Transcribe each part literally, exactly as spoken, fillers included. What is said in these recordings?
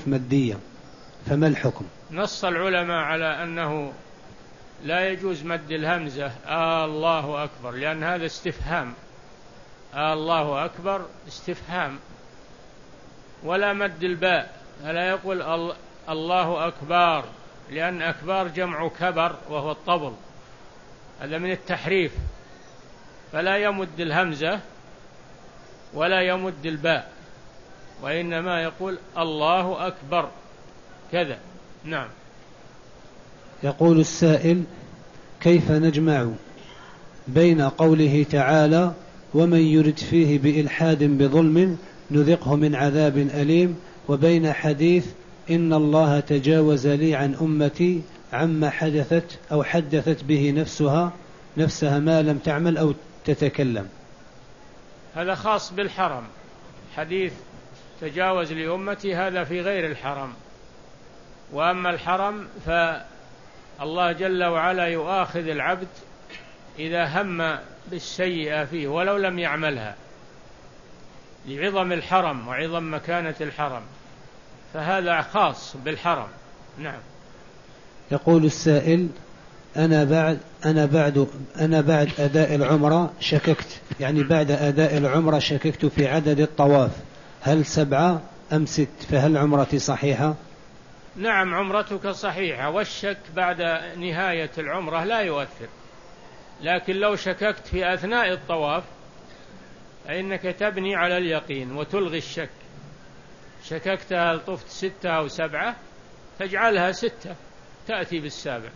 ألف مادية، فما الحكم؟ نص العلماء على أنه لا يجوز مد الهمزة آه الله أكبر، لأن هذا استفهام. آه الله أكبر استفهام. ولا مد الباء، فلا يقول الله أكبر، لأن أكبر جمع كبر وهو الطبل، هذا من التحريف. فلا يمد الهمزة ولا يمد الباء، وإنما يقول الله أكبر كذا. نعم. يقول السائل: كيف نجمع بين قوله تعالى ومن يرد فيه بإلحاد بظلم نذقه من عذاب أليم، وبين حديث إن الله تجاوز لي عن أمتي عما حدثت أو حدثت به نفسها نفسها ما لم تعمل أو تتكلم؟ هذا خاص بالحرم. حديث تجاوز لأمتي هذا في غير الحرم. وأما الحرم فالله جل وعلا يؤاخذ العبد إذا هم بالسيئة فيه ولو لم يعملها، لعظم الحرم وعظم مكانة الحرم، فهذا خاص بالحرم. نعم. يقول السائل: أنا بعد أنا بعد أنا بعد أداء العمرة شككت، يعني بعد أداء العمرة شككت في عدد الطواف، هل سبعة أم ست؟ فهل عمرتي صحيحة؟ نعم، عمرتك صحيحة، والشك بعد نهاية العمرة لا يؤثر. لكن لو شككت في أثناء الطواف فإنك تبني على اليقين وتلغي الشك. شككت هل طفت ستة أو سبعة، تجعلها ستة، تأتي بالسابع.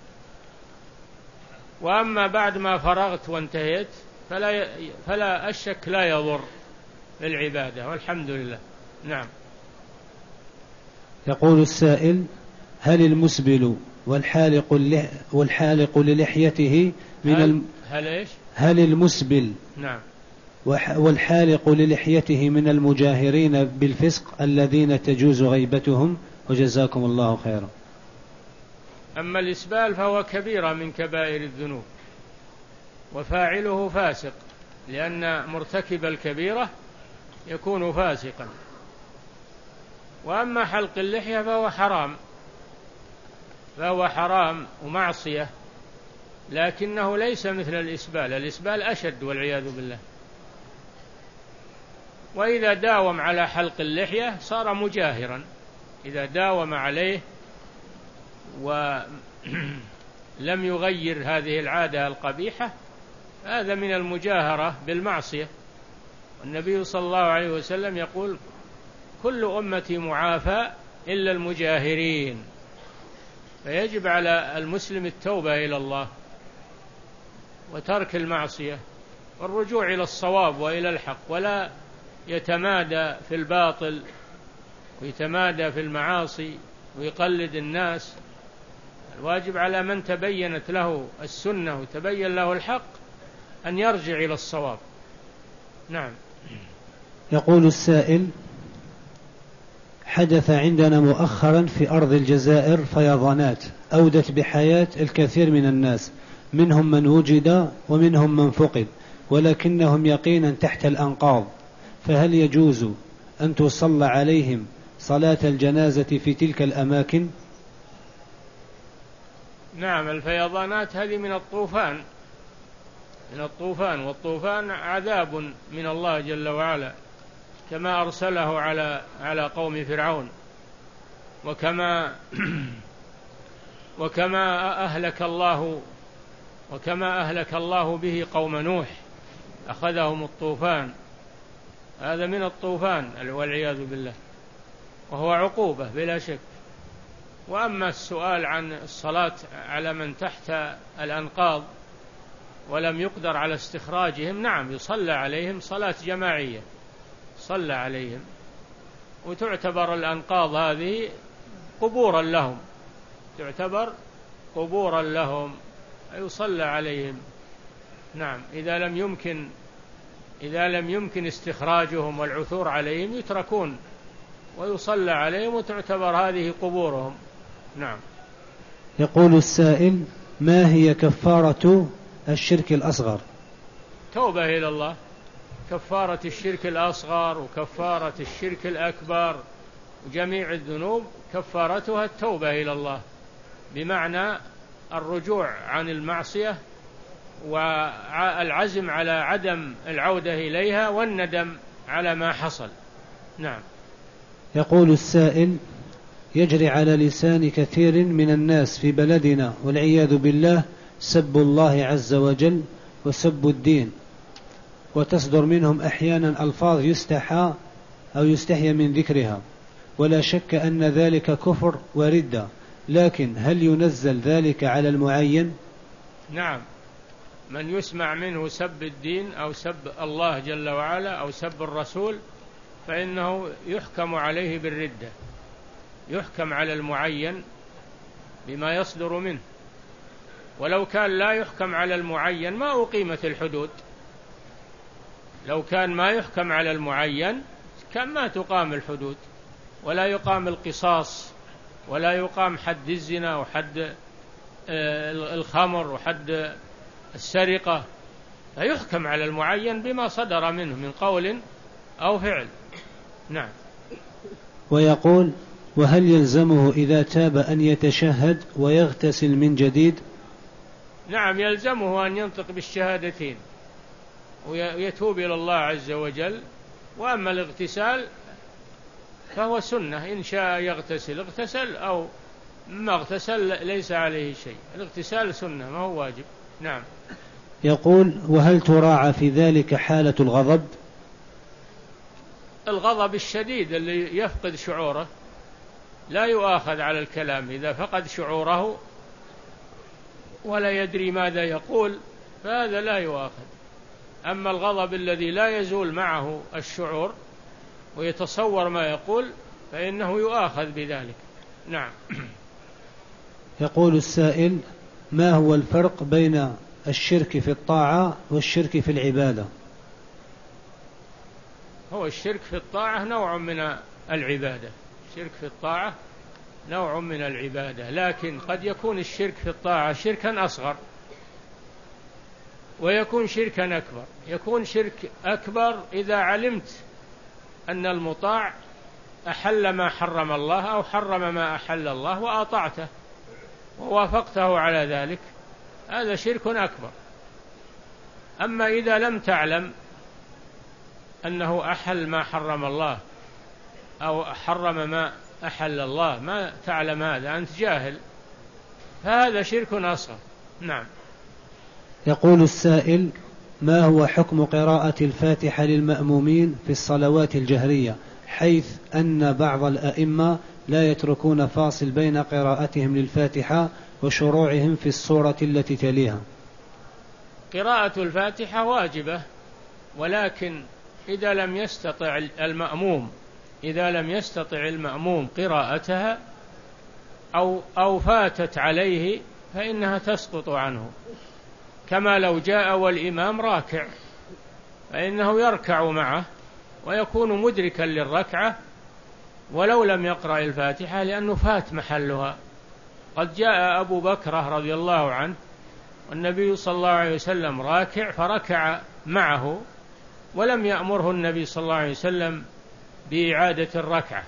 وأما بعد ما فرغت وانتهيت فلا, فلا الشك لا يضر بالعبادة، والحمد لله. نعم. يقول السائل: هل المسبل والحالق والحالق للحيته من هل, الم... هل إيش؟ هل المسبل نعم والحالق للحيته من المجاهرين بالفسق الذين تجوز غيبتهم؟ وجزاكم الله خيرا. أما الإسبال فهو كبيرة من كبائر الذنوب، وفاعله فاسق، لأن مرتكب الكبيرة يكون فاسقا. وأما حلق اللحية فهو حرام، فهو حرام ومعصية، لكنه ليس مثل الإسبال. الإسبال أشد والعياذ بالله. وإذا داوم على حلق اللحية صار مجاهرا، إذا داوم عليه ولم يغير هذه العادة القبيحة هذا من المجاهرة بالمعصية. والنبي صلى الله عليه وسلم يقول: كل أمتي معافى إلا المجاهرين. فيجب على المسلم التوبة إلى الله وترك المعصية والرجوع إلى الصواب وإلى الحق، ولا يتمادى في الباطل ويتمادى في المعاصي ويقلد الناس. الواجب على من تبينت له السنة وتبين له الحق أن يرجع إلى الصواب. نعم. يقول السائل: حدث عندنا مؤخرا في أرض الجزائر فيضانات أودت بحياة الكثير من الناس، منهم من وجد ومنهم من فقد، ولكنهم يقينا تحت الأنقاض، فهل يجوز أن تصلى عليهم صلاة الجنازة في تلك الأماكن؟ نعم، الفيضانات هذه من الطوفان، من الطوفان، والطوفان عذاب من الله جل وعلا، كما أرسله على على قوم فرعون، وكما وكما أهلك الله وكما أهلك الله به قوم نوح، أخذهم الطوفان. هذا من الطوفان والعياذ بالله، وهو عقوبة بلا شك. وأما السؤال عن الصلاة على من تحت الأنقاض ولم يقدر على استخراجهم، نعم يصلى عليهم صلاة جماعية، صلى عليهم، وتعتبر الأنقاض هذه قبورا لهم، تعتبر قبورا لهم، يصلى عليهم. نعم، إذا لم يمكن إذا لم يمكن استخراجهم والعثور عليهم يتركون ويصلى عليهم وتعتبر هذه قبورهم. نعم. يقول السائل: ما هي كفارة الشرك الأصغر؟ توبة إلى الله، كفارة الشرك الأصغر وكفارة الشرك الأكبر وجميع الذنوب كفارتها التوبة إلى الله، بمعنى الرجوع عن المعصية والعزم على عدم العودة إليها والندم على ما حصل. نعم. يقول السائل: يجري على لسان كثير من الناس في بلدنا والعياذ بالله سب الله عز وجل وسب الدين، وتصدر منهم أحيانا ألفاظ يستحى أو يستحي من ذكرها، ولا شك أن ذلك كفر وردة، لكن هل ينزل ذلك على المعين؟ نعم، من يسمع منه سب الدين أو سب الله جل وعلا أو سب الرسول فإنه يحكم عليه بالردة، يحكم على المعين بما يصدر منه. ولو كان لا يحكم على المعين ما أقيمت الحدود، لو كان ما يحكم على المعين كان ما تقام الحدود، ولا يقام القصاص، ولا يقام حد الزنا وحد الخمر وحد السرقة، فيحكم على المعين بما صدر منه من قول أو فعل. نعم. ويقول: وهل يلزمه إذا تاب أن يتشهد ويغتسل من جديد؟ نعم، يلزمه أن ينطق بالشهادتين ويتوب إلى الله عز وجل. وأما الاغتسال فهو سنة، إن شاء يغتسل اغتسل، أو ما اغتسل ليس عليه شيء. الاغتسال سنة ما هو واجب. نعم. يقول: وهل تراعى في ذلك حالة الغضب؟ الغضب الشديد اللي يفقد شعوره لا يؤاخذ على الكلام، إذا فقد شعوره ولا يدري ماذا يقول فهذا لا يؤاخذ. أما الغضب الذي لا يزول معه الشعور ويتصور ما يقول فإنه يؤاخذ بذلك. نعم. يقول السائل: ما هو الفرق بين الشرك في الطاعة والشرك في العبادة؟ هو الشرك في الطاعة نوع من العبادة، الشرك في الطاعة نوع من العبادة، لكن قد يكون الشرك في الطاعة شركا أصغر ويكون شركا أكبر. يكون شرك أكبر إذا علمت أن المطاع أحل ما حرم الله أو حرم ما أحل الله وأطعته ووافقته على ذلك، هذا شرك أكبر. أما إذا لم تعلم أنه أحل ما حرم الله أو حرم ما أحل الله، ما تعلم هذا، أنت جاهل، فهذا شرك أصغر. نعم. يقول السائل: ما هو حكم قراءة الفاتحة للمأمومين في الصلوات الجهرية، حيث أن بعض الأئمة لا يتركون فاصل بين قراءتهم للفاتحة وشروعهم في السورة التي تليها؟ قراءة الفاتحة واجبة، ولكن إذا لم يستطع المأموم إذا لم يستطع المأموم قراءتها أو أو فاتت عليه فإنها تسقط عنه، كما لو جاء والإمام راكع فإنه يركع معه ويكون مدركا للركعة ولو لم يقرأ الفاتحة لأنه فات محلها. قد جاء أبو بكر رضي الله عنه والنبي صلى الله عليه وسلم راكع فركع معه ولم يأمره النبي صلى الله عليه وسلم بإعادة الركعة.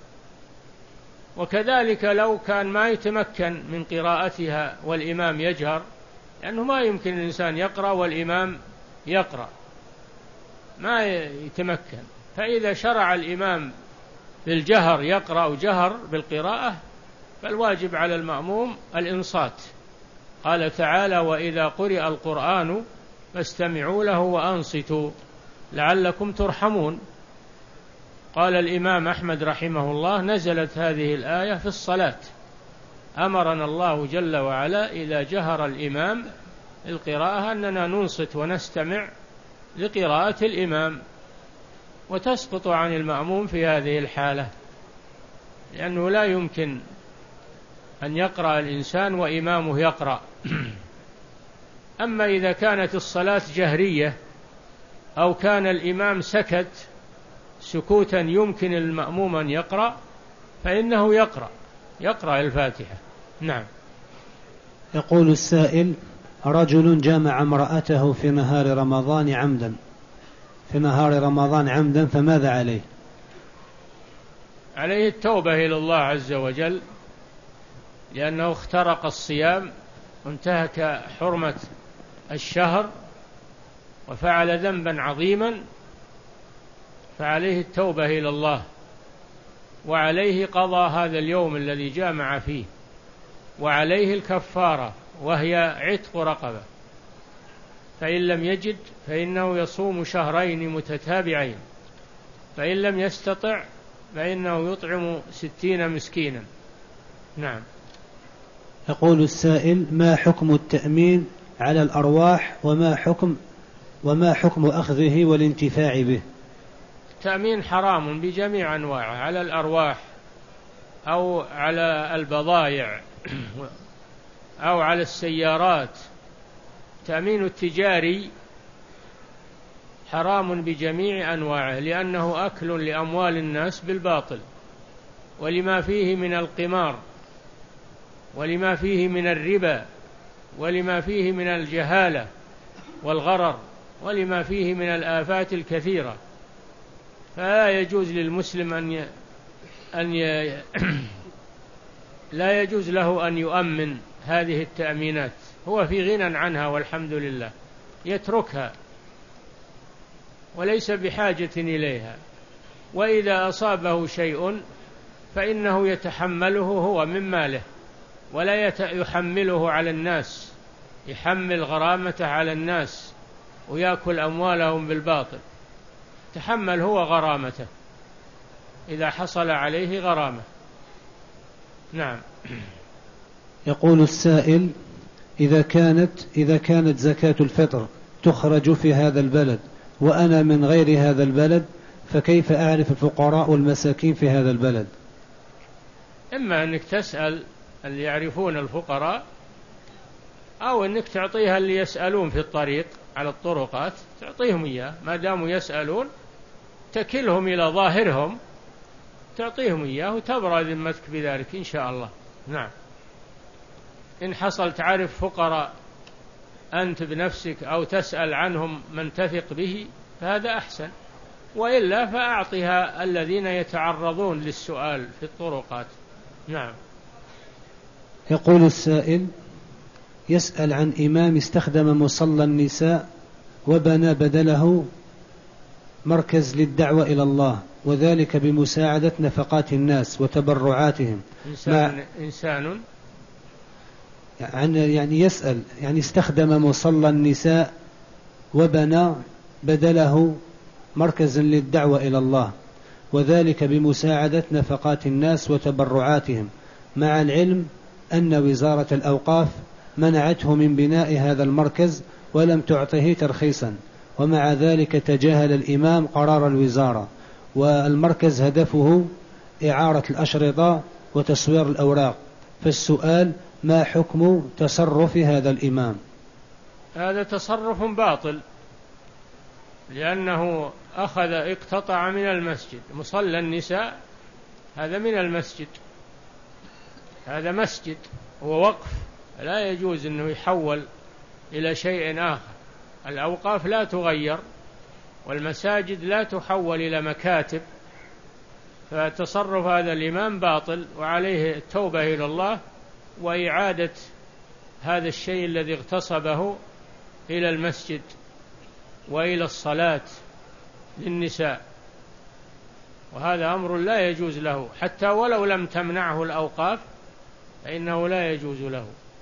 وكذلك لو كان ما يتمكن من قراءتها والإمام يجهر، لأنه ما يمكن الإنسان يقرأ والإمام يقرأ، ما يتمكن، فإذا شرع الإمام بالجهر يقرأ جهر بالقراءة فالواجب على المأموم الإنصات. قال تعالى: وإذا قرئ القرآن فاستمعوا له وأنصتوا لعلكم ترحمون. قال الإمام أحمد رحمه الله: نزلت هذه الآية في الصلاة، أمرنا الله جل وعلا إذا جهر الإمام القراءة أننا ننصت ونستمع لقراءة الإمام، وتسقط عن المأموم في هذه الحالة، لأنه لا يمكن أن يقرأ الإنسان وإمامه يقرأ. أما إذا كانت الصلاة جهرية أو كان الإمام سكت سكوتا يمكن المأموم أن يقرأ فإنه يقرأ يقرأ الفاتحة. نعم. يقول السائل: رجل جامع امرأته في نهار رمضان عمدا في نهار رمضان عمدا فماذا عليه؟ عليه التوبة إلى الله عز وجل، لأنه اخترق الصيام وانتهك حرمة الشهر وفعل ذنبا عظيما، فعليه التوبة إلى الله، وعليه قضاء هذا اليوم الذي جامع فيه، وعليه الكفارة وهي عتق رقبة، فإن لم يجد فإنه يصوم شهرين متتابعين، فإن لم يستطع فإنه يطعم ستين مسكينا. نعم. يقول السائل: ما حكم التأمين على الأرواح وما حكم وما حكم أخذه والانتفاع به؟ التأمين حرام بجميع أنواعه، على الأرواح أو على البضائع أو على السيارات. التأمين التجاري حرام بجميع أنواعه، لأنه أكل لأموال الناس بالباطل، ولما فيه من القمار، ولما فيه من الربا، ولما فيه من الجهالة والغرر، ولما فيه من الآفات الكثيرة. فلا يجوز للمسلم أن ي... أن ي... لا يجوز له أن يؤمن هذه التأمينات، هو في غنى عنها والحمد لله، يتركها وليس بحاجة إليها، وإذا أصابه شيء فإنه يتحمله هو من ماله، ولا يحمله على الناس، يحمل غرامته على الناس ويأكل أموالهم بالباطل، تحمل هو غرامته إذا حصل عليه غرامة. نعم. يقول السائل: إذا كانت إذا كانت زكاة الفطر تخرج في هذا البلد وأنا من غير هذا البلد، فكيف أعرف الفقراء والمساكين في هذا البلد؟ إما أنك تسأل اللي يعرفون الفقراء، أو أنك تعطيها اللي يسألون في الطريق على الطرقات، تعطيهم إياه، ما داموا يسألون تكلهم إلى ظاهرهم، تعطيهم إياه وتبرأ ذمتك بذلك إن شاء الله. نعم. إن حصل تعرف فقراء أنت بنفسك أو تسأل عنهم من تثق به فهذا أحسن، وإلا فأعطها الذين يتعرضون للسؤال في الطرقات. نعم. يقول السائل: يسأل عن إمام استخدم مصلى النساء وبنى بدله مركز للدعوة إلى الله، وذلك بمساعدة نفقات الناس وتبرعاتهم. إنسان, إنسان يعني يسأل يعني استخدم مصلى النساء وبنى بدله مركزا للدعوة إلى الله، وذلك بمساعدة نفقات الناس وتبرعاتهم، مع العلم أن وزارة الأوقاف منعته من بناء هذا المركز ولم تعطه ترخيصا، ومع ذلك تجاهل الإمام قرار الوزارة، والمركز هدفه إعارة الأشرطة وتصوير الأوراق. فالسؤال: ما حكم تصرف هذا الإمام؟ هذا تصرف باطل، لأنه أخذ اقتطع من المسجد. مصلى النساء هذا من المسجد، هذا مسجد ووقف، لا يجوز أنه يحول إلى شيء آخر. الأوقاف لا تغير والمساجد لا تحول إلى مكاتب، فتصرف هذا الإمام باطل، وعليه التوبة إلى الله وإعادة هذا الشيء الذي اغتصبه إلى المسجد وإلى الصلاة للنساء، وهذا أمر لا يجوز له، حتى ولو لم تمنعه الأوقاف فإنه لا يجوز له.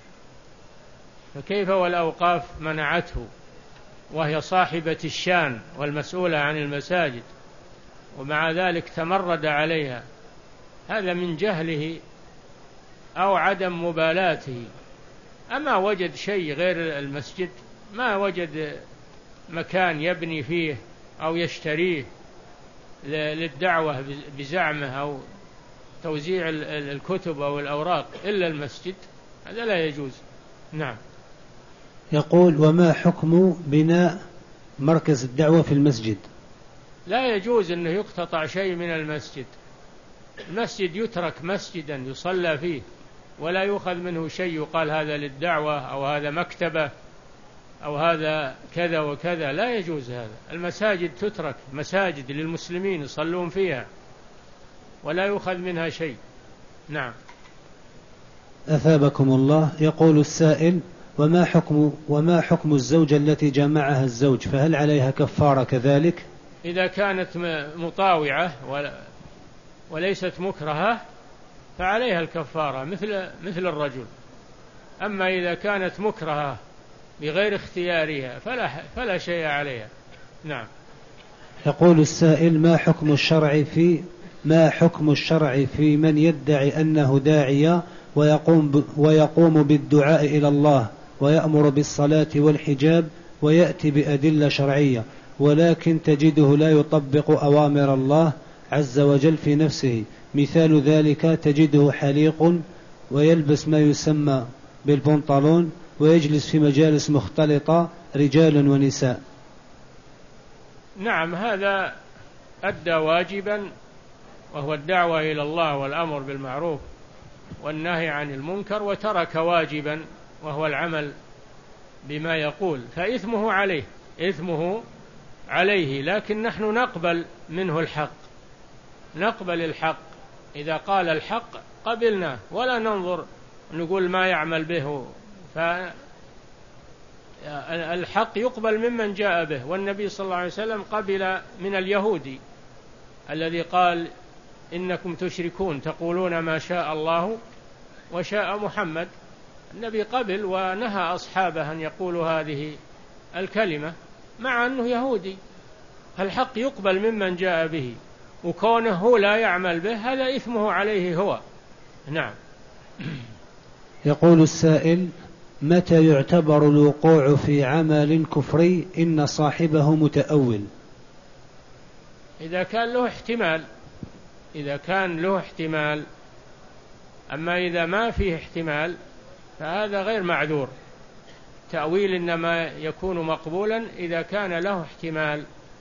فكيف والأوقاف منعته وهي صاحبة الشان والمسؤولة عن المساجد، ومع ذلك تمرد عليها؟ هذا من جهله أو عدم مبالاته. أما وجد شيء غير المسجد، ما وجد مكان يبني فيه أو يشتريه للدعوة بزعمه أو توزيع الكتب أو الأوراق إلا المسجد، هذا لا يجوز. نعم. يقول: وما حكم بناء مركز الدعوة في المسجد؟ لا يجوز أنه يقتطع شيء من المسجد. المسجد يترك مسجدا يصلى فيه، ولا يؤخذ منه شيء يقال هذا للدعوة أو هذا مكتبة أو هذا كذا وكذا، لا يجوز هذا. المساجد تترك مساجد للمسلمين يصلون فيها، ولا يؤخذ منها شيء. نعم. أثابكم الله. يقول السائل: وما حكم وما حكم الزوجة التي جمعها الزوج، فهل عليها كفارة كذلك؟ إذا كانت مطاوعة وليست مكرهة فعليها الكفارة مثل مثل الرجل. أما إذا كانت مكرهة بغير اختيارها فلا فلا شيء عليها. نعم. يقول السائل: ما حكم الشرع في ما حكم الشرع في من يدعي أنه داعية ويقوم ويقوم بالدعاء إلى الله ويأمر بالصلاة والحجاب ويأتي بأدلة شرعية، ولكن تجده لا يطبق أوامر الله عز وجل في نفسه؟ مثال ذلك: تجده حليق ويلبس ما يسمى بالبنطلون ويجلس في مجالس مختلطة رجال ونساء. نعم، هذا أدى واجبا وهو الدعوة إلى الله والأمر بالمعروف والنهي عن المنكر، وترك واجبا وهو العمل بما يقول، فإثمه عليه إثمه عليه لكن نحن نقبل منه الحق، نقبل الحق. إذا قال الحق قبلناه ولا ننظر نقول ما يعمل به، فالحق يقبل ممن جاء به. والنبي صلى الله عليه وسلم قبل من اليهودي الذي قال: إنكم تشركون تقولون ما شاء الله وشاء محمد. النبي قبل ونهى أصحابه أن يقولوا هذه الكلمة مع أنه يهودي. الحق يقبل ممن جاء به، وكونه لا يعمل به هذا إثمه عليه هو. نعم. يقول السائل: متى يعتبر الوقوع في عمل كفري إن صاحبه متأول؟ إذا كان له احتمال إذا كان له احتمال أما إذا ما فيه احتمال فهذا غير معذور. تأويل إنما يكون مقبولا إذا كان له احتمال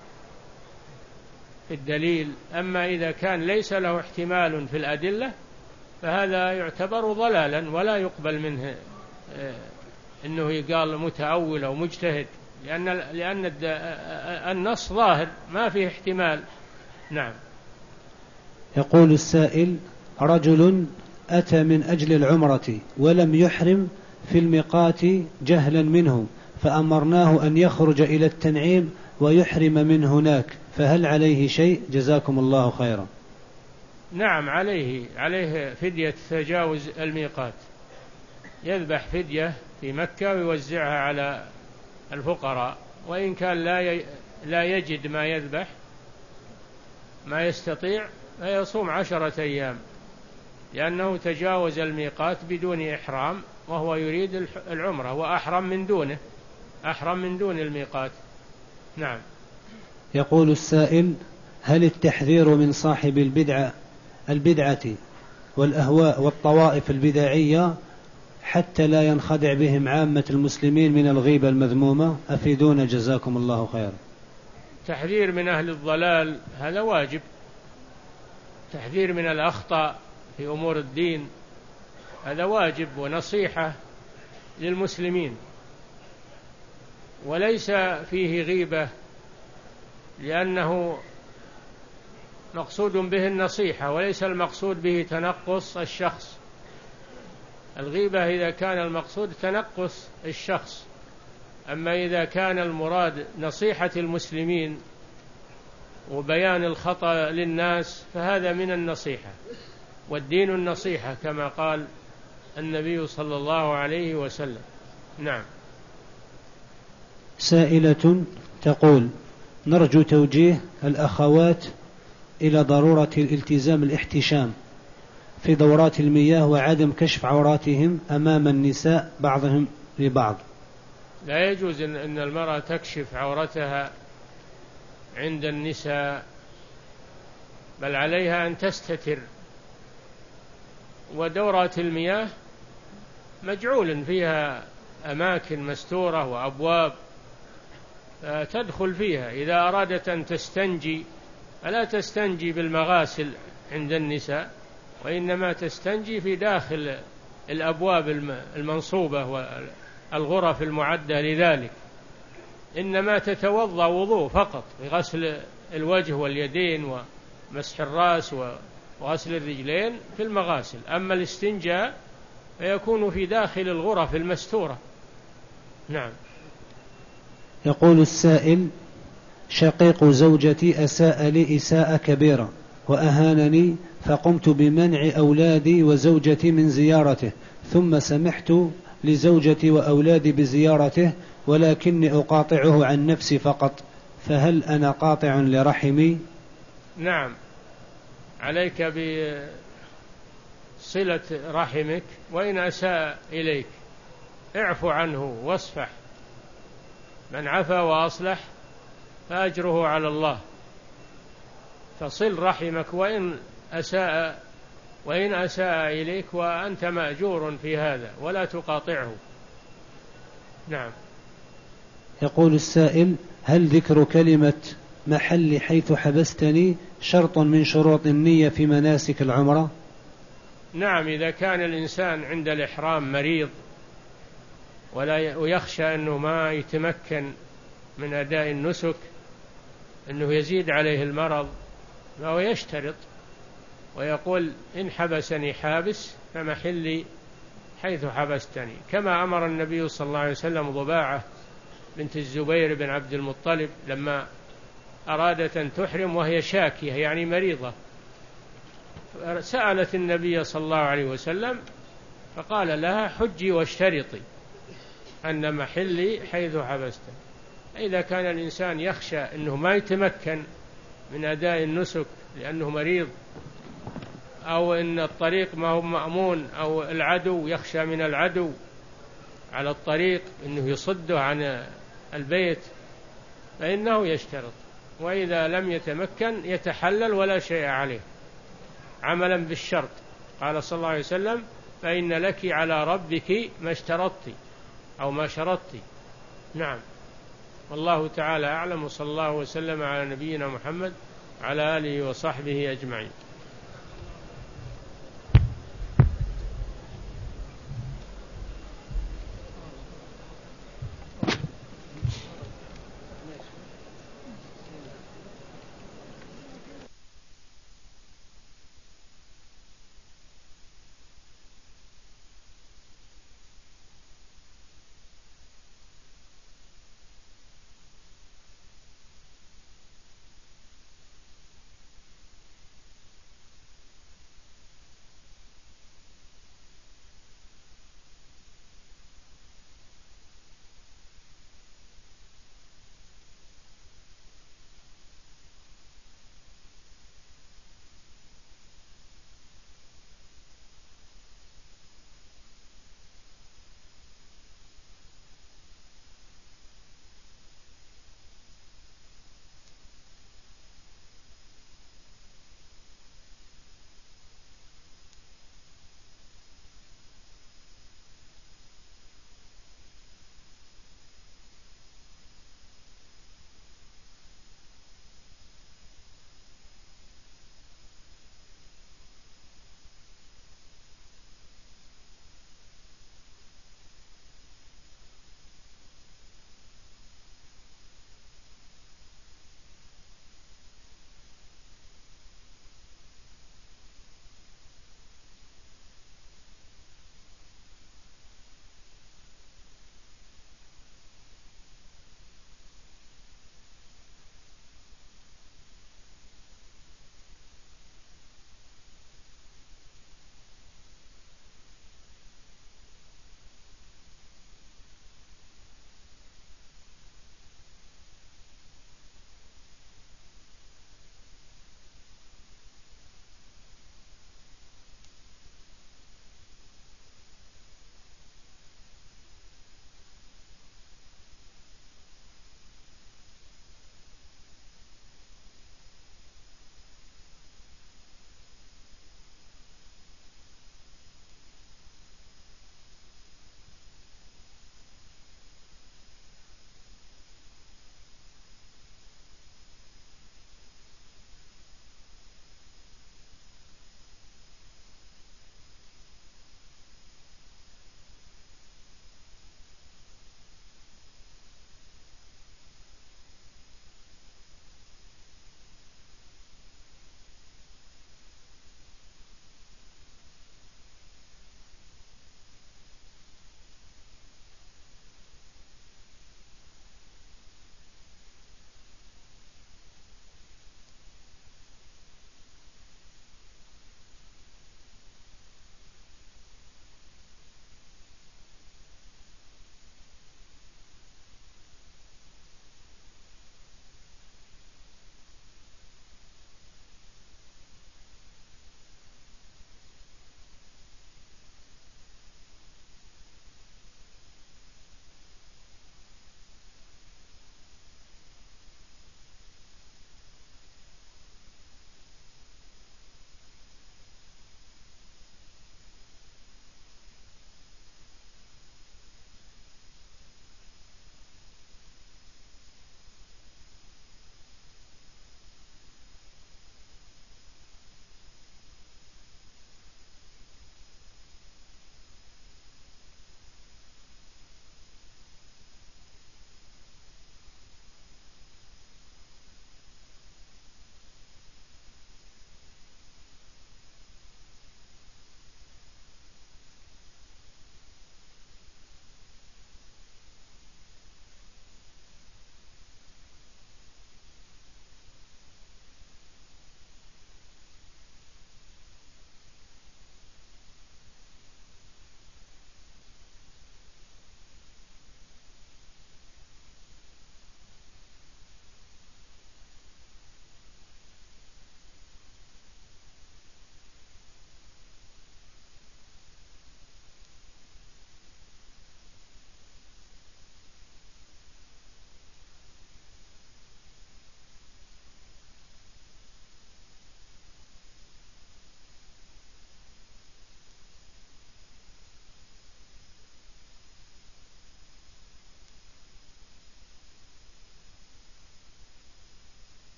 في الدليل، أما إذا كان ليس له احتمال في الأدلة فهذا يعتبر ضلالا ولا يقبل منه إنه يقال متأول أو مجتهد، لأن لأن النص ظاهر ما فيه احتمال. نعم. يقول السائل: رجل أتى من أجل العمرة ولم يحرم في الميقات جهلا منه، فأمرناه أن يخرج إلى التنعيم ويحرم من هناك، فهل عليه شيء؟ جزاكم الله خيرا. نعم، عليه عليه فدية تجاوز الميقات، يذبح فدية في مكة ويوزعها على الفقراء، وإن كان لا لا يجد ما يذبح ما يستطيع فيصوم عشرة أيام، لأنه تجاوز الميقات بدون إحرام وهو يريد العمرة، وأحرم من دونه أحرم من دون الميقات. نعم. يقول السائل: هل التحذير من صاحب البدعة البدعة والأهواء والطوائف البدعية حتى لا ينخدع بهم عامة المسلمين من الغيبة المذمومة؟ أفيدونا جزاكم الله خيرا. تحذير من أهل الضلال هذا واجب، تحذير من الأخطاء في أمور الدين هذا واجب ونصيحة للمسلمين، وليس فيه غيبة لأنه مقصود به النصيحة وليس المقصود به تنقص الشخص. الغيبة إذا كان المقصود تنقص الشخص، أما إذا كان المراد نصيحة المسلمين وبيان الخطأ للناس فهذا من النصيحة، والدين النصيحة كما قال النبي صلى الله عليه وسلم. نعم. سائلة تقول: نرجو توجيه الأخوات إلى ضرورة الالتزام الاحتشام في دورات المياه وعدم كشف عوراتهم أمام النساء بعضهم لبعض. لا يجوز أن المرأة تكشف عورتها عند النساء، بل عليها أن تستتر. ودورات المياه مجعول فيها أماكن مستورة وأبواب تدخل فيها. إذا أرادت أن تستنجي فلا تستنجي بالمغاسل عند النساء، وإنما تستنجي في داخل الأبواب المنصوبة والغرف المعدة لذلك. إنما تتوضأ وضوء فقط بغسل الوجه واليدين ومسح الرأس وغسل الرجلين في المغاسل. أما الاستنجاء فيكون في داخل الغرف المستورة. نعم. يقول السائل: شقيق زوجتي أساء لي إساءة كبيرة وأهانني، فقمت بمنع أولادي وزوجتي من زيارته، ثم سمحت لزوجتي وأولادي بزيارته، ولكني أقاطعه عن نفسي فقط، فهل أنا قاطع لرحمي؟ نعم، عليك بصلة رحمك، وإن أساء إليك اعفو عنه واصفح، من عفا وأصلح فأجره على الله. فصل رحمك وإن أساء وإن أساء إليك، وأنت مأجور في هذا، ولا تقاطعه. نعم. يقول السائل: هل ذكر كلمة محل حيث حبستني شرط من شروط النية في مناسك العمرة؟ نعم، إذا كان الإنسان عند الإحرام مريض ولا ويخشى أنه ما يتمكن من أداء النسك، أنه يزيد عليه المرض، فهو يشترط ويقول: إن حبسني حابس فمحلي حيث حبستني، كما أمر النبي صلى الله عليه وسلم ضباعة بنت الزبير بن عبد المطلب لما أرادت أن تحرم وهي شاكية يعني مريضة، سألت النبي صلى الله عليه وسلم فقال لها: حجي واشترطي أن محلي حيث حبستني. إذا كان الإنسان يخشى أنه ما يتمكن من أداء النسك لأنه مريض، أو أن الطريق ما هو مأمون، أو العدو يخشى من العدو على الطريق أنه يصده عن البيت، فإنه يشترط، وإذا لم يتمكن يتحلل ولا شيء عليه عملا بالشرط. قال صلى الله عليه وسلم: فإن لك على ربك ما اشترطت أو ما شرطت. نعم. والله تعالى أعلم، وصلى الله وسلم على نبينا محمد على آله وصحبه أجمعين.